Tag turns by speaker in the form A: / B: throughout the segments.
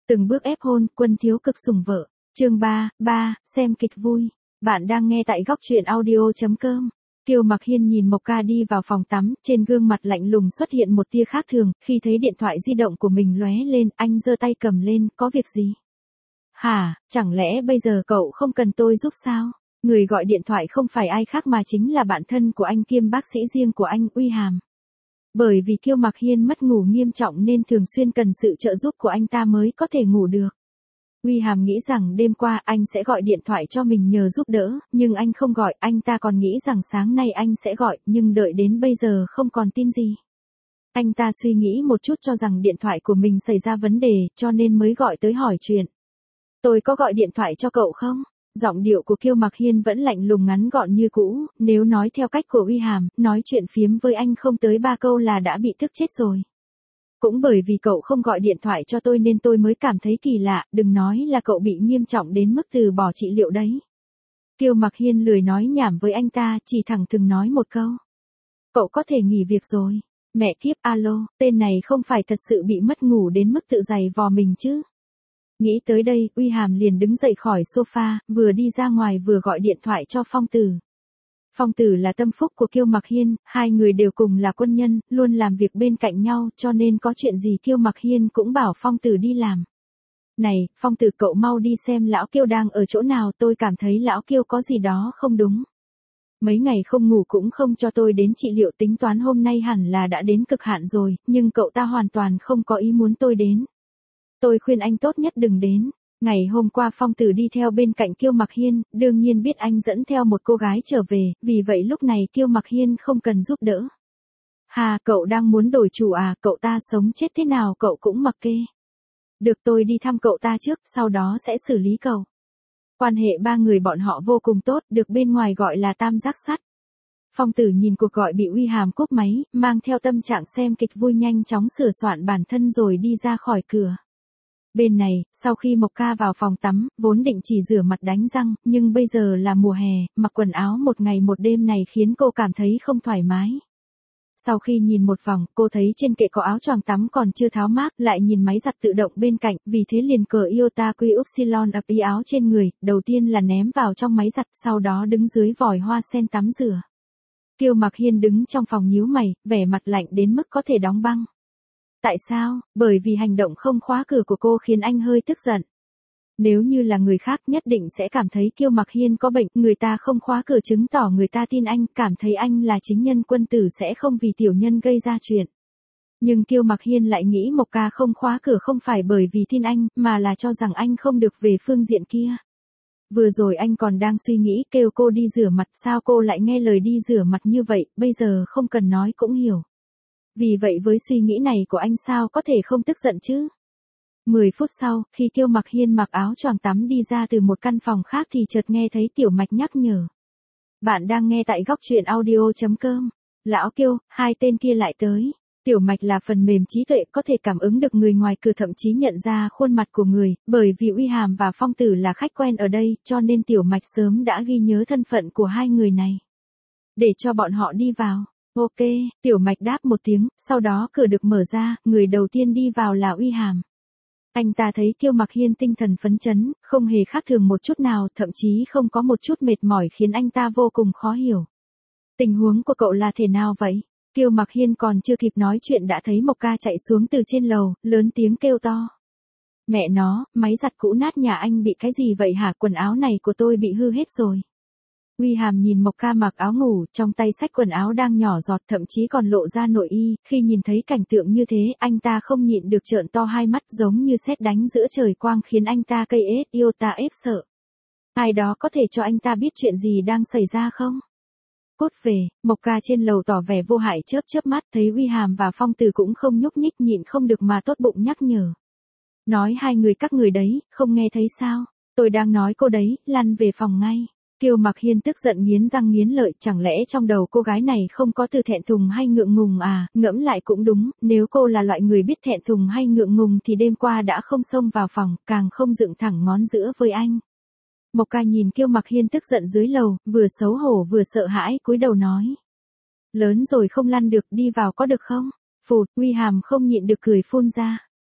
A: Từng bước ép hôn, Quân thiếu cực sủng vợ. Chương 3, xem kịch vui. Bạn đang nghe tại góc truyện audio.com. Kiều Mặc Hiên nhìn Mộc Ca đi vào phòng tắm, trên gương mặt lạnh lùng xuất hiện một tia khác thường, khi thấy điện thoại di động của mình lóe lên, anh giơ tay cầm lên, có việc gì? Hả, chẳng lẽ bây giờ cậu không cần tôi giúp sao? Người gọi điện thoại không phải ai khác mà chính là bạn thân của anh kiêm bác sĩ riêng của anh, Uy Hàm. Bởi vì Kiều Mặc Hiên mất ngủ nghiêm trọng nên thường xuyên cần sự trợ giúp của anh ta mới có thể ngủ được. Uy Hàm nghĩ rằng đêm qua anh sẽ gọi điện thoại cho mình nhờ giúp đỡ, nhưng anh không gọi, anh ta còn nghĩ rằng sáng nay anh sẽ gọi, nhưng đợi đến bây giờ không còn tin gì. Anh ta suy nghĩ một chút cho rằng điện thoại của mình xảy ra vấn đề, cho nên mới gọi tới hỏi chuyện. Tôi có gọi điện thoại cho cậu không? Giọng điệu của Kiều Mặc Hiên vẫn lạnh lùng ngắn gọn như cũ, nếu nói theo cách của Uy Hàm, nói chuyện phiếm với anh không tới 3 câu là đã bị tức chết rồi. Cũng bởi vì cậu không gọi điện thoại cho tôi nên tôi mới cảm thấy kỳ lạ, đừng nói là cậu bị nghiêm trọng đến mức từ bỏ trị liệu đấy. Kiều Mặc Hiên lười nói nhảm với anh ta, chỉ thẳng thừng nói một câu. Cậu có thể nghỉ việc rồi. Mẹ kiếp, alo, tên này không phải thật sự bị mất ngủ đến mức tự giày vò mình chứ. Nghĩ tới đây, Uy Hàm liền đứng dậy khỏi sofa, vừa đi ra ngoài vừa gọi điện thoại cho Phong Tử. Phong Tử là tâm phúc của Kiều Mặc Hiên, hai người đều cùng là quân nhân, luôn làm việc bên cạnh nhau, cho nên có chuyện gì Kiều Mặc Hiên cũng bảo Phong Tử đi làm. Này, Phong Tử, cậu mau đi xem lão Kiều đang ở chỗ nào, tôi cảm thấy lão Kiều có gì đó không đúng. Mấy ngày không ngủ cũng không cho tôi đến trị liệu, tính toán hôm nay hẳn là đã đến cực hạn rồi, nhưng cậu ta hoàn toàn không có ý muốn tôi đến. Tôi khuyên anh tốt nhất đừng đến. Ngày hôm qua Phong Tử đi theo bên cạnh Kiều Mặc Hiên, đương nhiên biết anh dẫn theo một cô gái trở về, vì vậy lúc này Kiều Mặc Hiên không cần giúp đỡ. Hà, cậu đang muốn đổi chủ à, cậu ta sống chết thế nào cậu cũng mặc kệ. Được, tôi đi thăm cậu ta trước, sau đó sẽ xử lý cậu. Quan hệ ba người bọn họ vô cùng tốt, được bên ngoài gọi là tam giác sắt. Phong Tử nhìn cuộc gọi bị Uy Hàm cúp máy, mang theo tâm trạng xem kịch vui nhanh chóng sửa soạn bản thân rồi đi ra khỏi cửa. Bên này, sau khi Mộc Ca vào phòng tắm, vốn định chỉ rửa mặt đánh răng, nhưng bây giờ là mùa hè, mặc quần áo một ngày một đêm này khiến cô cảm thấy không thoải mái. Sau khi nhìn một vòng, cô thấy trên kệ có áo choàng tắm còn chưa tháo mác, lại nhìn máy giặt tự động bên cạnh, vì thế liền cởi Iota Quy Upsilon ập ý áo trên người, đầu tiên là ném vào trong máy giặt, sau đó đứng dưới vòi hoa sen tắm rửa. Kiều Mặc Hiên đứng trong phòng nhíu mày, vẻ mặt lạnh đến mức có thể đóng băng. Tại sao? Bởi vì hành động không khóa cửa của cô khiến anh hơi tức giận. Nếu như là người khác nhất định sẽ cảm thấy Kiều Mặc Hiên có bệnh, người ta không khóa cửa chứng tỏ người ta tin anh, cảm thấy anh là chính nhân quân tử sẽ không vì tiểu nhân gây ra chuyện. Nhưng Kiều Mặc Hiên lại nghĩ Mộc Ca không khóa cửa không phải bởi vì tin anh, mà là cho rằng anh không được về phương diện kia. Vừa rồi anh còn đang suy nghĩ kêu cô đi rửa mặt, sao cô lại nghe lời đi rửa mặt như vậy, bây giờ không cần nói cũng hiểu. Vì vậy với suy nghĩ này của anh sao có thể không tức giận chứ? 10 phút sau, khi Kiều Mặc Hiên mặc áo choàng tắm đi ra từ một căn phòng khác thì chợt nghe thấy Tiểu Mạch nhắc nhở. Bạn đang nghe tại góc truyện audio.com. Lão Kiều, hai tên kia lại tới. Tiểu Mạch là phần mềm trí tuệ có thể cảm ứng được người ngoài cửa, thậm chí nhận ra khuôn mặt của người, bởi vì Uy Hàm và Phong Tử là khách quen ở đây, cho nên Tiểu Mạch sớm đã ghi nhớ thân phận của hai người này. Để cho bọn họ đi vào. Ok, Tiểu Mạch đáp một tiếng, sau đó cửa được mở ra, người đầu tiên đi vào là Uy Hàm. Anh ta thấy Kiều Mặc Hiên tinh thần phấn chấn, không hề khác thường một chút nào, thậm chí không có một chút mệt mỏi khiến anh ta vô cùng khó hiểu. Tình huống của cậu là thế nào vậy? Kiều Mặc Hiên còn chưa kịp nói chuyện đã thấy Mộc Ca chạy xuống từ trên lầu, lớn tiếng kêu to. Mẹ nó, máy giặt cũ nát nhà anh bị cái gì vậy hả, quần áo này của tôi bị hư hết rồi. Uy Hàm nhìn Mộc Ca mặc áo ngủ, trong tay xách quần áo đang nhỏ giọt, thậm chí còn lộ ra nội y, khi nhìn thấy cảnh tượng như thế, anh ta không nhịn được trợn to hai mắt giống như sét đánh giữa trời quang khiến anh ta cây iota ép sợ. Ai đó có thể cho anh ta biết chuyện gì đang xảy ra không? Cút về, Mộc Ca trên lầu tỏ vẻ vô hại chớp chớp mắt, thấy Uy Hàm và Phong Tử cũng không nhúc nhích, nhịn không được mà tốt bụng nhắc nhở. Nói hai người các người đấy, không nghe thấy sao? Tôi đang nói cô đấy, lăn về phòng ngay. Kiều Mặc Hiên tức giận nghiến răng nghiến lợi, chẳng lẽ trong đầu cô gái này không có từ thẹn thùng hay ngượng ngùng à, ngẫm lại cũng đúng, nếu cô là loại người biết thẹn thùng hay ngượng ngùng thì đêm qua đã không xông vào phòng, càng không dựng thẳng ngón giữa với anh. Mộc Ca nhìn Kiều Mặc Hiên tức giận dưới lầu, vừa xấu hổ vừa sợ hãi, cúi đầu nói. Lớn rồi không lăn được, đi vào có được không? Phụt, Uy Hàm không nhịn được cười phun ra.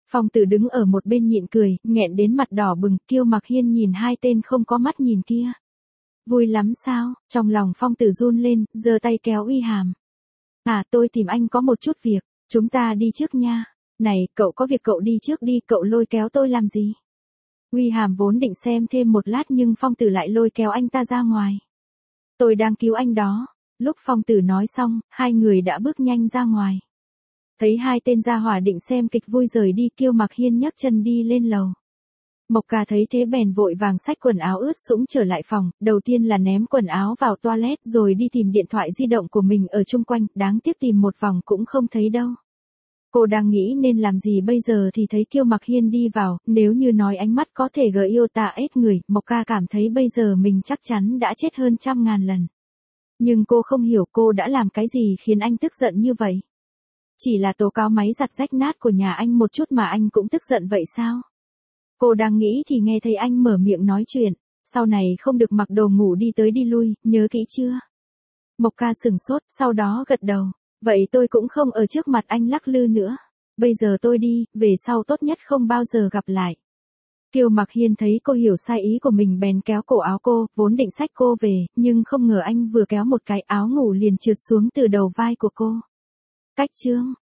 A: Phong Tử đứng ở một bên nhịn cười, nghẹn đến mặt đỏ bừng, Kiêu Mặc Hiên nhìn hai tên không có mắt nhìn kia. Vui lắm sao? Trong lòng Phong Tử run lên, giơ tay kéo Uy Hàm. À, tôi tìm anh có một chút việc, chúng ta đi trước nha. Này, cậu có việc cậu đi trước đi, cậu lôi kéo tôi làm gì? Uy Hàm vốn định xem thêm một lát nhưng Phong Tử lại lôi kéo anh ta ra ngoài. Tôi đang cứu anh đó. Lúc Phong Tử nói xong, hai người đã bước nhanh ra ngoài. Thấy hai tên gia hỏa định xem kịch vui rời đi, Kiêu Mặc Hiên nhấc chân đi lên lầu. Mộc Ca thấy thế bèn vội vàng xách quần áo ướt sũng trở lại phòng, đầu tiên là ném quần áo vào toilet rồi đi tìm điện thoại di động của mình ở chung quanh, đáng tiếc tìm một vòng cũng không thấy đâu. Cô đang nghĩ nên làm gì bây giờ thì thấy Kiêu Mặc Hiên đi vào, nếu như nói ánh mắt có thể gợi yêu ta ết người, Mộc Ca cảm thấy bây giờ mình chắc chắn đã chết hơn 100.000 lần. Nhưng cô không hiểu cô đã làm cái gì khiến anh tức giận như vậy. Chỉ là tố cáo máy giặt rách nát của nhà anh một chút mà anh cũng tức giận vậy sao? Cô đang nghĩ thì nghe thấy anh mở miệng nói chuyện, sau này không được mặc đồ ngủ đi tới đi lui, nhớ kỹ chưa? Mộc Ca sửng sốt, sau đó gật đầu, vậy tôi cũng không ở trước mặt anh lắc lư nữa. Bây giờ tôi đi, về sau tốt nhất không bao giờ gặp lại. Kiều Mặc Hiên thấy cô hiểu sai ý của mình bèn kéo cổ áo cô, vốn định xách cô về, nhưng không ngờ anh vừa kéo một cái áo ngủ liền trượt xuống từ đầu vai của cô. Cách chương